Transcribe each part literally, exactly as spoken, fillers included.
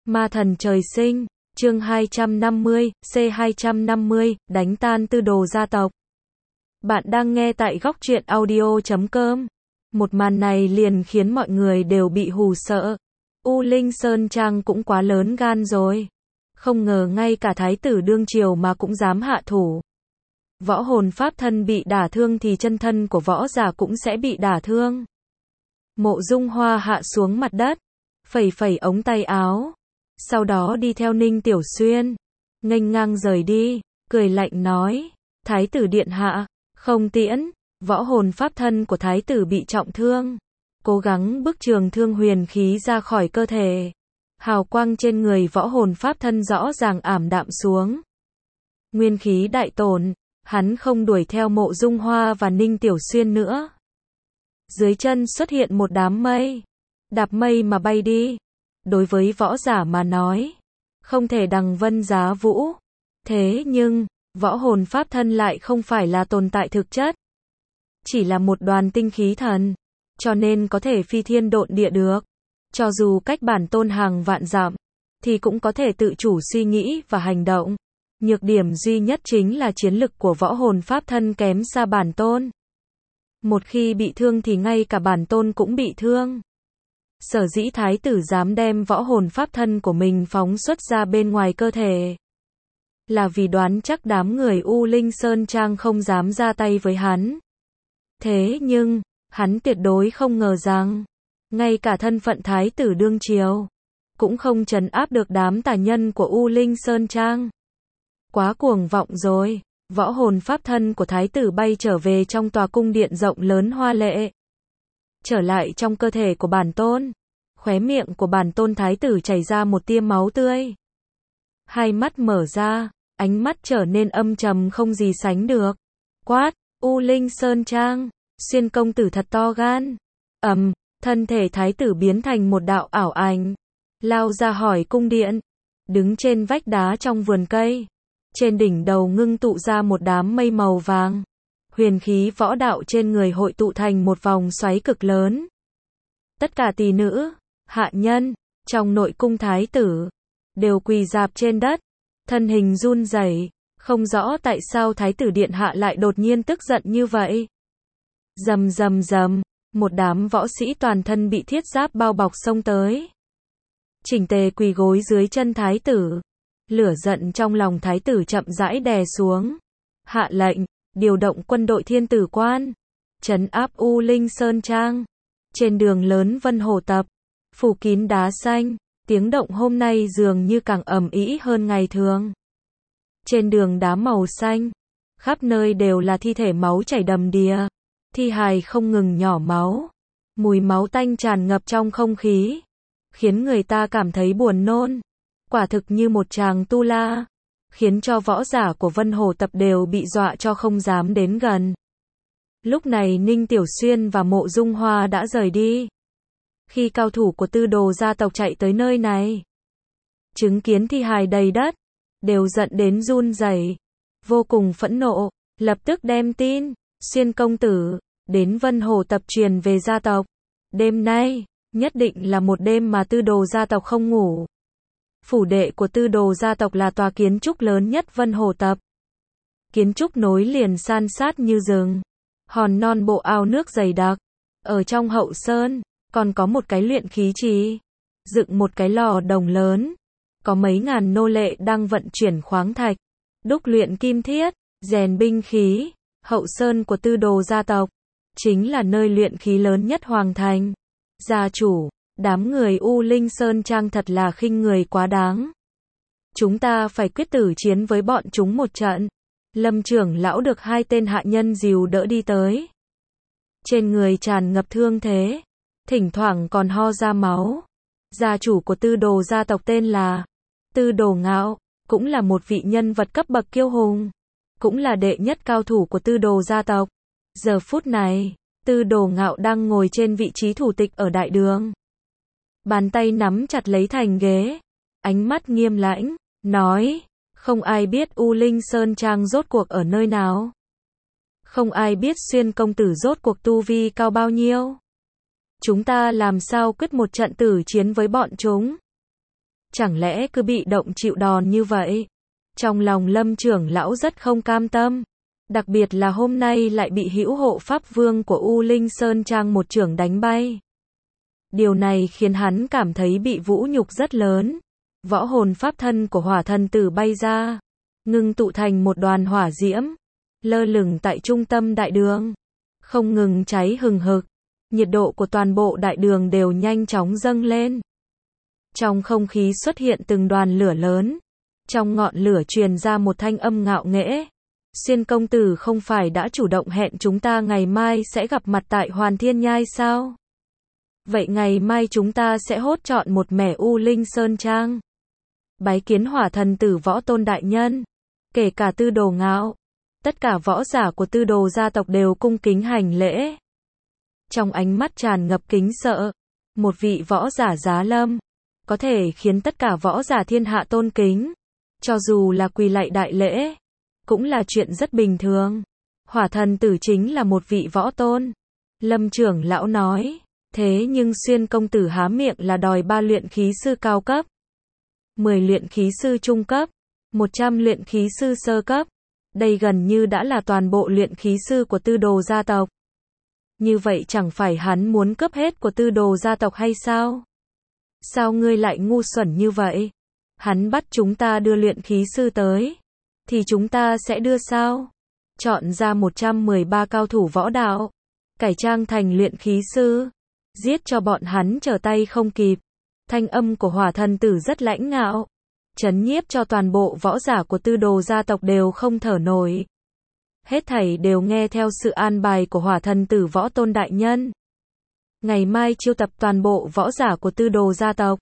Ma thần trời sinh, chương hai trăm năm mươi, C hai trăm năm mươi, đánh tan tư đồ gia tộc. Bạn đang nghe tại góc truyện audio chấm com. Một màn này liền khiến mọi người đều bị hù sợ. U Linh Sơn Trang cũng quá lớn gan rồi. Không ngờ ngay cả thái tử đương triều mà cũng dám hạ thủ. Võ hồn pháp thân bị đả thương thì chân thân của võ giả cũng sẽ bị đả thương. Mộ Dung Hoa hạ xuống mặt đất, phẩy phẩy ống tay áo. Sau đó đi theo Ninh Tiểu Xuyên, nghênh ngang rời đi, cười lạnh nói, Thái tử điện hạ, không tiễn, võ hồn pháp thân của thái tử bị trọng thương. Cố gắng bức trường thương huyền khí ra khỏi cơ thể. Hào quang trên người võ hồn pháp thân rõ ràng ảm đạm xuống. Nguyên khí đại tổn, hắn không đuổi theo Mộ Dung Hoa và Ninh Tiểu Xuyên nữa. Dưới chân xuất hiện một đám mây, đạp mây mà bay đi. Đối với võ giả mà nói, không thể đằng vân giá vũ. Thế nhưng, võ hồn pháp thân lại không phải là tồn tại thực chất. Chỉ là một đoàn tinh khí thần, cho nên có thể phi thiên độn địa được. Cho dù cách bản tôn hàng vạn dặm, thì cũng có thể tự chủ suy nghĩ và hành động. Nhược điểm duy nhất chính là chiến lực của võ hồn pháp thân kém xa bản tôn. Một khi bị thương thì ngay cả bản tôn cũng bị thương. Sở dĩ thái tử dám đem võ hồn pháp thân của mình phóng xuất ra bên ngoài cơ thể, là vì đoán chắc đám người U Linh Sơn Trang không dám ra tay với hắn. Thế nhưng, hắn tuyệt đối không ngờ rằng, ngay cả thân phận thái tử đương triều, cũng không trấn áp được đám tà nhân của U Linh Sơn Trang. Quá cuồng vọng rồi, võ hồn pháp thân của thái tử bay trở về trong tòa cung điện rộng lớn hoa lệ. Trở lại trong cơ thể của bản tôn, khóe miệng của bản tôn thái tử chảy ra một tia máu tươi. Hai mắt mở ra, ánh mắt trở nên âm trầm không gì sánh được. Quát, U Linh Sơn Trang, Xuyên công tử thật to gan. Ầm, thân thể thái tử biến thành một đạo ảo ảnh, lao ra khỏi cung điện, đứng trên vách đá trong vườn cây. Trên đỉnh đầu ngưng tụ ra một đám mây màu vàng. Huyền khí võ đạo trên người hội tụ thành một vòng xoáy cực lớn. Tất cả tỷ nữ, hạ nhân, trong nội cung thái tử, đều quỳ rạp trên đất, thân hình run rẩy, không rõ tại sao thái tử điện hạ lại đột nhiên tức giận như vậy. Rầm rầm rầm, một đám võ sĩ toàn thân bị thiết giáp bao bọc xông tới. Chỉnh tề quỳ gối dưới chân thái tử. Lửa giận trong lòng thái tử chậm rãi đè xuống. Hạ lệnh, điều động quân đội thiên tử quan, trấn áp U Linh Sơn Trang. Trên đường lớn Vân Hồ Tập, phủ kín đá xanh, tiếng động hôm nay dường như càng ầm ĩ hơn ngày thường. Trên đường đá màu xanh, khắp nơi đều là thi thể máu chảy đầm đìa, thi hài không ngừng nhỏ máu, mùi máu tanh tràn ngập trong không khí, khiến người ta cảm thấy buồn nôn. Quả thực như một tràng tu la, khiến cho võ giả của Vân Hồ Tập đều bị dọa cho không dám đến gần. Lúc này Ninh Tiểu Xuyên và Mộ Dung Hoa đã rời đi. Khi cao thủ của tư đồ gia tộc chạy tới nơi này, chứng kiến thi hài đầy đất, đều giận đến run rẩy, vô cùng phẫn nộ, lập tức đem tin, Xuyên công tử, đến Vân Hồ Tập truyền về gia tộc. Đêm nay, nhất định là một đêm mà tư đồ gia tộc không ngủ. Phủ đệ của tư đồ gia tộc là tòa kiến trúc lớn nhất Vân Hồ Tập. Kiến trúc nối liền san sát như rừng, hòn non bộ ao nước dày đặc. Ở trong hậu sơn, còn có một cái luyện khí trì, dựng một cái lò đồng lớn. Có mấy ngàn nô lệ đang vận chuyển khoáng thạch, đúc luyện kim thiết, rèn binh khí. Hậu sơn của tư đồ gia tộc, chính là nơi luyện khí lớn nhất hoàng thành. Gia chủ, đám người U Linh Sơn Trang thật là khinh người quá đáng. Chúng ta phải quyết tử chiến với bọn chúng một trận. Lâm trưởng lão được hai tên hạ nhân dìu đỡ đi tới. Trên người tràn ngập thương thế, thỉnh thoảng còn ho ra máu. Gia chủ của tư đồ gia tộc tên là Tư Đồ Ngạo, cũng là một vị nhân vật cấp bậc kiêu hùng, cũng là đệ nhất cao thủ của tư đồ gia tộc. Giờ phút này, Tư Đồ Ngạo đang ngồi trên vị trí thủ tịch ở đại đường. Bàn tay nắm chặt lấy thành ghế, ánh mắt nghiêm lãnh, nói, không ai biết U Linh Sơn Trang rốt cuộc ở nơi nào. Không ai biết Xuyên công tử rốt cuộc tu vi cao bao nhiêu. Chúng ta làm sao quyết một trận tử chiến với bọn chúng. chẳng lẽ cứ bị động chịu đòn như vậy? Trong lòng Lâm trưởng lão rất không cam tâm, đặc biệt là hôm nay lại bị hữu hộ pháp vương của U Linh Sơn Trang một chưởng đánh bay. Điều này khiến hắn cảm thấy bị vũ nhục rất lớn. Võ hồn pháp thân của hỏa thần tử bay ra, ngưng tụ thành một đoàn hỏa diễm, lơ lửng tại trung tâm đại đường, không ngừng cháy hừng hực. Nhiệt độ của toàn bộ đại đường đều nhanh chóng dâng lên. Trong không khí xuất hiện từng đoàn lửa lớn. Trong ngọn lửa truyền ra một thanh âm ngạo nghễ. Xuyên công tử không phải đã chủ động hẹn chúng ta ngày mai sẽ gặp mặt tại Hoàn Thiên Nhai sao? Vậy ngày mai chúng ta sẽ hốt chọn một mẻ U Linh Sơn Trang. Bái kiến hỏa thần tử Võ Tôn đại nhân, kể cả Tư Đồ Ngạo. Tất cả võ giả của Tư Đồ gia tộc đều cung kính hành lễ. Trong ánh mắt tràn ngập kính sợ, một vị võ giả giá lâm, có thể khiến tất cả võ giả thiên hạ tôn kính. Cho dù là quỳ lạy đại lễ, cũng là chuyện rất bình thường. Hỏa thần tử chính là một vị võ tôn. Lâm trưởng lão nói, thế nhưng Xuyên công tử há miệng là đòi ba luyện khí sư cao cấp, mười luyện khí sư trung cấp, một trăm luyện khí sư sơ cấp. Đây gần như đã là toàn bộ luyện khí sư của Tư Đồ gia tộc. Như vậy chẳng phải hắn muốn cướp hết của Tư Đồ gia tộc hay sao? Sao ngươi lại ngu xuẩn như vậy? Hắn bắt chúng ta đưa luyện khí sư tới, thì chúng ta sẽ đưa sao? Chọn ra một trăm mười ba cao thủ võ đạo, cải trang thành luyện khí sư, giết cho bọn hắn trở tay không kịp. Thanh âm của hỏa thần tử rất lãnh ngạo, trấn nhiếp cho toàn bộ võ giả của Tư Đồ gia tộc đều không thở nổi. Hết thảy đều nghe theo sự an bài của hỏa thần tử Võ Tôn đại nhân. Ngày mai chiêu tập toàn bộ võ giả của Tư Đồ gia tộc,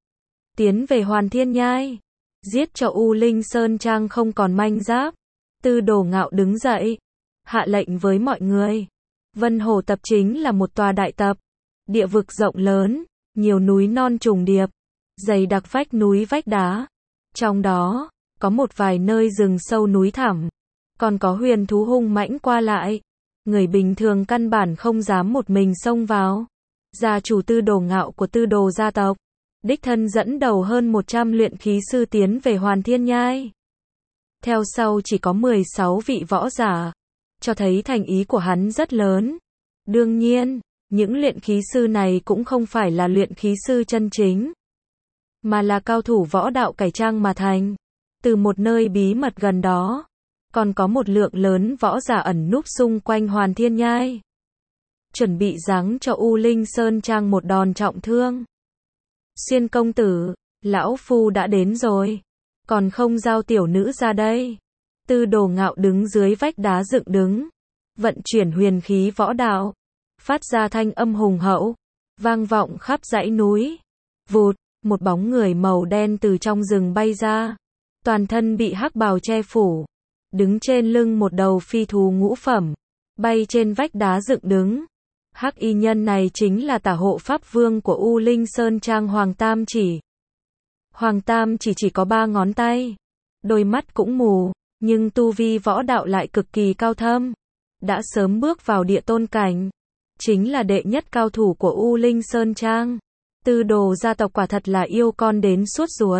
tiến về Hoàn Thiên Nhai, giết cho U Linh Sơn Trang không còn manh giáp. Tư Đồ Ngạo đứng dậy, hạ lệnh với mọi người. Vân Hồ tập chính là một tòa đại tập, địa vực rộng lớn, nhiều núi non trùng điệp, dày đặc vách núi vách đá. Trong đó, có một vài nơi rừng sâu núi thẳm, còn có huyền thú hung mãnh qua lại. Người bình thường căn bản không dám một mình xông vào. Gia chủ Tư Đồ Ngạo của Tư Đồ gia tộc, đích thân dẫn đầu hơn một trăm luyện khí sư tiến về Hoàn Thiên Nhai. Theo sau chỉ có mười sáu vị võ giả, cho thấy thành ý của hắn rất lớn. Đương nhiên, những luyện khí sư này cũng không phải là luyện khí sư chân chính, mà là cao thủ võ đạo cải trang mà thành. Từ một nơi bí mật gần đó, còn có một lượng lớn võ giả ẩn núp xung quanh Hoàn Thiên Nhai, chuẩn bị giáng cho U Linh Sơn Trang một đòn trọng thương. Xuyên công tử, lão phu đã đến rồi, còn không giao tiểu nữ ra đây. Tư Đồ Ngạo đứng dưới vách đá dựng đứng, vận chuyển huyền khí võ đạo, phát ra thanh âm hùng hậu, vang vọng khắp dãy núi. Vụt, một bóng người màu đen từ trong rừng bay ra, toàn thân bị hắc bào che phủ, đứng trên lưng một đầu phi thú ngũ phẩm, bay trên vách đá dựng đứng. Hắc y nhân này chính là tả hộ pháp vương của U Linh Sơn Trang Hoàng Tam Chỉ. Hoàng Tam Chỉ chỉ có ba ngón tay, đôi mắt cũng mù, nhưng tu vi võ đạo lại cực kỳ cao thâm, đã sớm bước vào địa tôn cảnh, chính là đệ nhất cao thủ của U Linh Sơn Trang. Tư Đồ gia tộc quả thật là yêu con đến suốt ruột.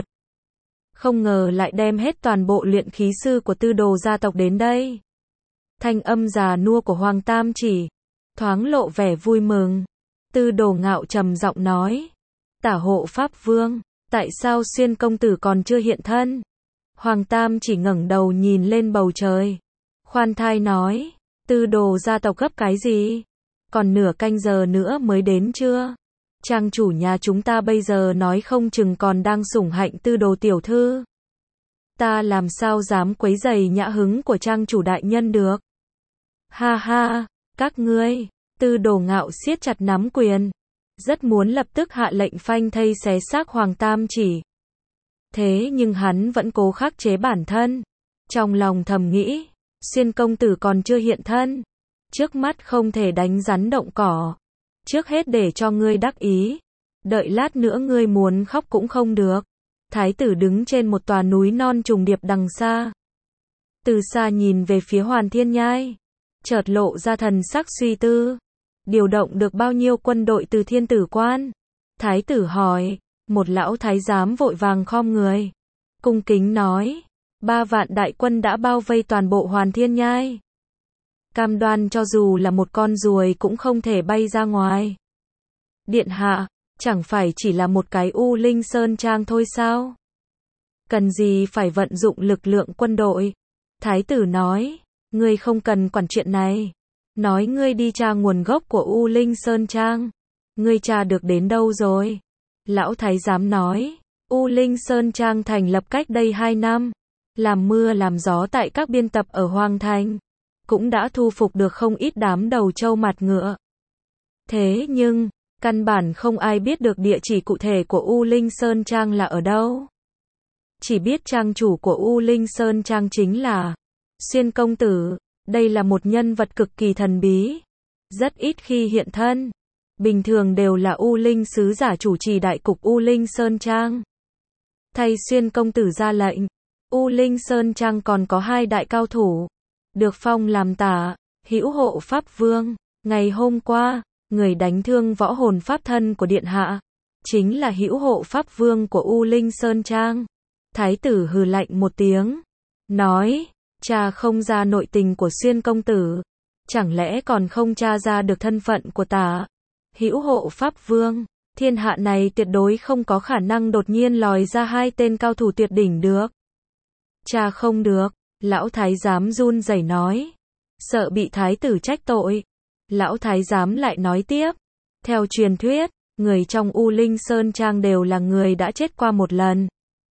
Không ngờ lại đem hết toàn bộ luyện khí sư của Tư Đồ gia tộc đến đây. Thanh âm già nua của Hoàng Tam Chỉ thoáng lộ vẻ vui mừng. Tư Đồ Ngạo trầm giọng nói, tả hộ pháp vương, tại sao Xuyên công tử còn chưa hiện thân? Hoàng Tam Chỉ ngẩng đầu nhìn lên bầu trời, khoan thai nói, Tư Đồ gia tộc gấp cái gì? Còn nửa canh giờ nữa mới đến chưa? Trang chủ nhà chúng ta bây giờ nói không chừng còn đang sủng hạnh Tư Đồ tiểu thư. Ta làm sao dám quấy rầy nhã hứng của trang chủ đại nhân được? Ha ha, các ngươi. Tư Đồ Ngạo siết chặt nắm quyền, rất muốn lập tức hạ lệnh phanh thây xé xác Hoàng Tam Chỉ. Thế nhưng hắn vẫn cố khắc chế bản thân, trong lòng thầm nghĩ, Xuyên công tử còn chưa hiện thân, trước mắt không thể đánh rắn động cỏ, trước hết để cho ngươi đắc ý, đợi lát nữa ngươi muốn khóc cũng không được. Thái tử đứng trên một tòa núi non trùng điệp đằng xa, từ xa nhìn về phía Hoàn Thiên Nhai, chợt lộ ra thần sắc suy tư. Điều động được bao nhiêu quân đội từ Thiên Tử Quan? Thái tử hỏi. Một lão thái giám vội vàng khom người, cung kính nói, ba vạn đại quân đã bao vây toàn bộ Hoàn Thiên Nhai. Cam đoan cho dù là một con ruồi cũng không thể bay ra ngoài. Điện hạ, chẳng phải chỉ là một cái U Linh Sơn Trang thôi sao? Cần gì phải vận dụng lực lượng quân đội? Thái tử nói, ngươi không cần quản chuyện này. Nói ngươi đi tra nguồn gốc của U Linh Sơn Trang. Ngươi tra được đến đâu rồi? Lão thái giám nói, U Linh Sơn Trang thành lập cách đây hai năm. Làm mưa làm gió tại các biên tập ở Hoàng Thành. Cũng đã thu phục được không ít đám đầu trâu mặt ngựa. Thế nhưng, căn bản không ai biết được địa chỉ cụ thể của U Linh Sơn Trang là ở đâu. Chỉ biết trang chủ của U Linh Sơn Trang chính là Xuyên công tử. Đây là một nhân vật cực kỳ thần bí, rất ít khi hiện thân. Bình thường đều là U Linh sứ giả chủ trì đại cục U Linh Sơn Trang. Thay Xuyên công tử ra lệnh, U Linh Sơn Trang còn có hai đại cao thủ, được phong làm tả, hữu hộ pháp vương. Ngày hôm qua, người đánh thương võ hồn pháp thân của điện hạ, chính là hữu hộ pháp vương của U Linh Sơn Trang. Thái tử hừ lạnh một tiếng, nói, cha không ra nội tình của Xuyên công tử, chẳng lẽ còn không tra ra được thân phận của tả hữu hộ pháp vương? Thiên hạ này tuyệt đối không có khả năng đột nhiên lòi ra hai tên cao thủ tuyệt đỉnh được. Cha không được, lão thái giám run rẩy nói, sợ bị thái tử trách tội. Lão thái giám lại nói tiếp, theo truyền thuyết, người trong U Linh Sơn Trang đều là người đã chết qua một lần.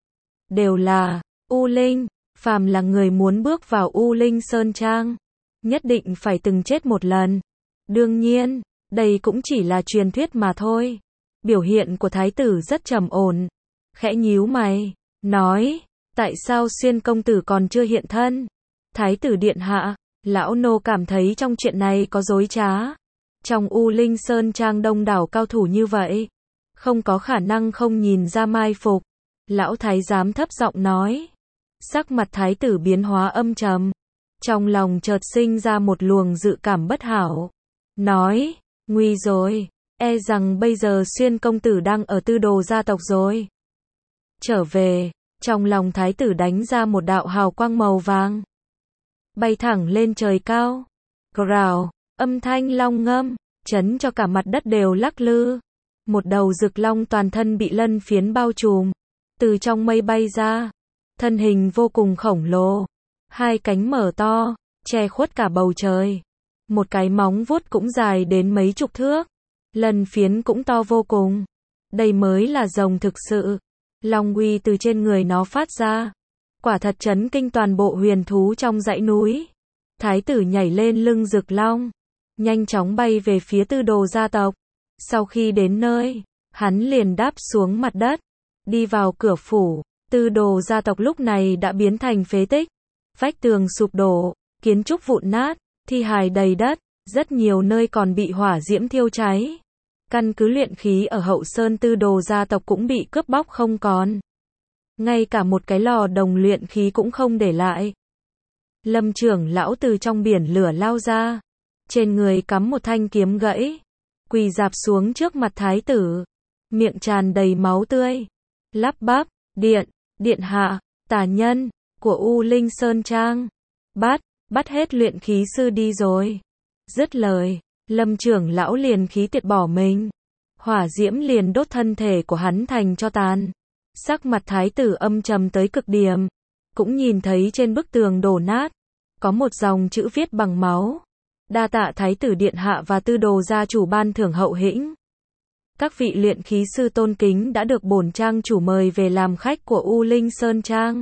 Đều là U Linh, phàm là người muốn bước vào U Linh Sơn Trang, nhất định phải từng chết một lần. Đương nhiên, đây cũng chỉ là truyền thuyết mà thôi. Biểu hiện của thái tử rất trầm ổn, khẽ nhíu mày, nói, tại sao Xuyên công tử còn chưa hiện thân? Thái tử điện hạ, lão nô cảm thấy trong chuyện này có dối trá. Trong U Linh Sơn Trang đông đảo cao thủ như vậy, không có khả năng không nhìn ra mai phục. Lão thái giám thấp giọng nói. Sắc mặt thái tử biến hóa âm trầm, trong lòng chợt sinh ra một luồng dự cảm bất hảo. Nói, nguy rồi, e rằng bây giờ Xuyên công tử đang ở Tư Đồ gia tộc rồi. Trở về, trong lòng thái tử đánh ra một đạo hào quang màu vàng, bay thẳng lên trời cao. Gào, âm thanh long ngâm, chấn cho cả mặt đất đều lắc lư. Một đầu rực long toàn thân bị lân phiến bao trùm, từ trong mây bay ra. Thân hình vô cùng khổng lồ, hai cánh mở to, che khuất cả bầu trời. Một cái móng vuốt cũng dài đến mấy chục thước, lân phiến cũng to vô cùng. Đây mới là rồng thực sự. Long uy từ trên người nó phát ra, quả thật chấn kinh toàn bộ huyền thú trong dãy núi. Thái tử nhảy lên lưng rực long, nhanh chóng bay về phía Tư Đồ gia tộc. Sau khi đến nơi, hắn liền đáp xuống mặt đất, đi vào cửa phủ. Tư Đồ gia tộc lúc này đã biến thành phế tích, vách tường sụp đổ, kiến trúc vụn nát, thi hài đầy đất, rất nhiều nơi còn bị hỏa diễm thiêu cháy. Căn cứ luyện khí ở Hậu Sơn Tư Đồ gia tộc cũng bị cướp bóc không còn. Ngay cả một cái lò đồng luyện khí cũng không để lại. Lâm trưởng lão từ trong biển lửa lao ra, trên người cắm một thanh kiếm gãy, quỳ rạp xuống trước mặt thái tử, miệng tràn đầy máu tươi, lắp bắp, điện, điện hạ, tà nhân của U Linh Sơn Trang, bắt, bắt hết luyện khí sư đi rồi. Dứt lời, Lâm trưởng lão liền khí tiệt bỏ mình, hỏa diễm liền đốt thân thể của hắn thành tro tàn. Sắc mặt thái tử âm trầm tới cực điểm, cũng nhìn thấy trên bức tường đổ nát, có một dòng chữ viết bằng máu. Đa tạ thái tử điện hạ và Tư Đồ gia chủ ban thưởng hậu hĩnh. Các vị luyện khí sư tôn kính đã được bổn trang chủ mời về làm khách của U Linh Sơn Trang.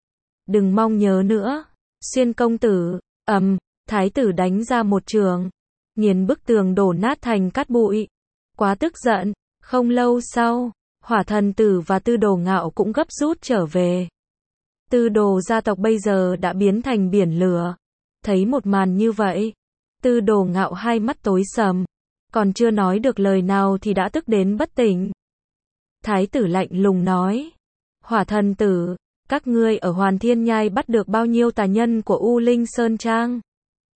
Đừng mong nhớ nữa. Xuyên công tử, ầm, thái tử đánh ra một trường, nghiền bức tường đổ nát thành cát bụi. Quá tức giận, không lâu sau, Hỏa thần tử và Tư Đồ ngạo cũng gấp rút trở về. Tư Đồ gia tộc bây giờ đã biến thành biển lửa. Thấy một màn như vậy, Tư Đồ ngạo hai mắt tối sầm, còn chưa nói được lời nào thì đã tức đến bất tỉnh. Thái tử lạnh lùng nói, Hỏa thần tử, các ngươi ở Hoàn Thiên Nhai bắt được bao nhiêu tà nhân của U Linh Sơn Trang?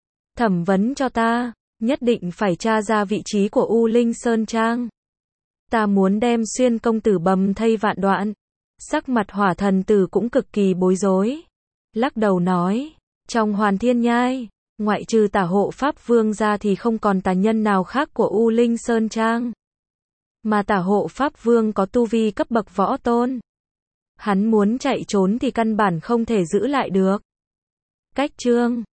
Thẩm vấn cho ta, nhất định phải tra ra vị trí của U Linh Sơn Trang. ta muốn đem Xuyên công tử bầm thây vạn đoạn. Sắc mặt Hỏa thần tử cũng cực kỳ bối rối. Lắc đầu nói, trong Hoàn Thiên Nhai, ngoại trừ Tả Hộ Pháp Vương ra thì không còn tà nhân nào khác của U Linh Sơn Trang. Mà Tả Hộ Pháp Vương có tu vi cấp bậc võ tôn. Hắn muốn chạy trốn thì căn bản không thể giữ lại được. Cách chương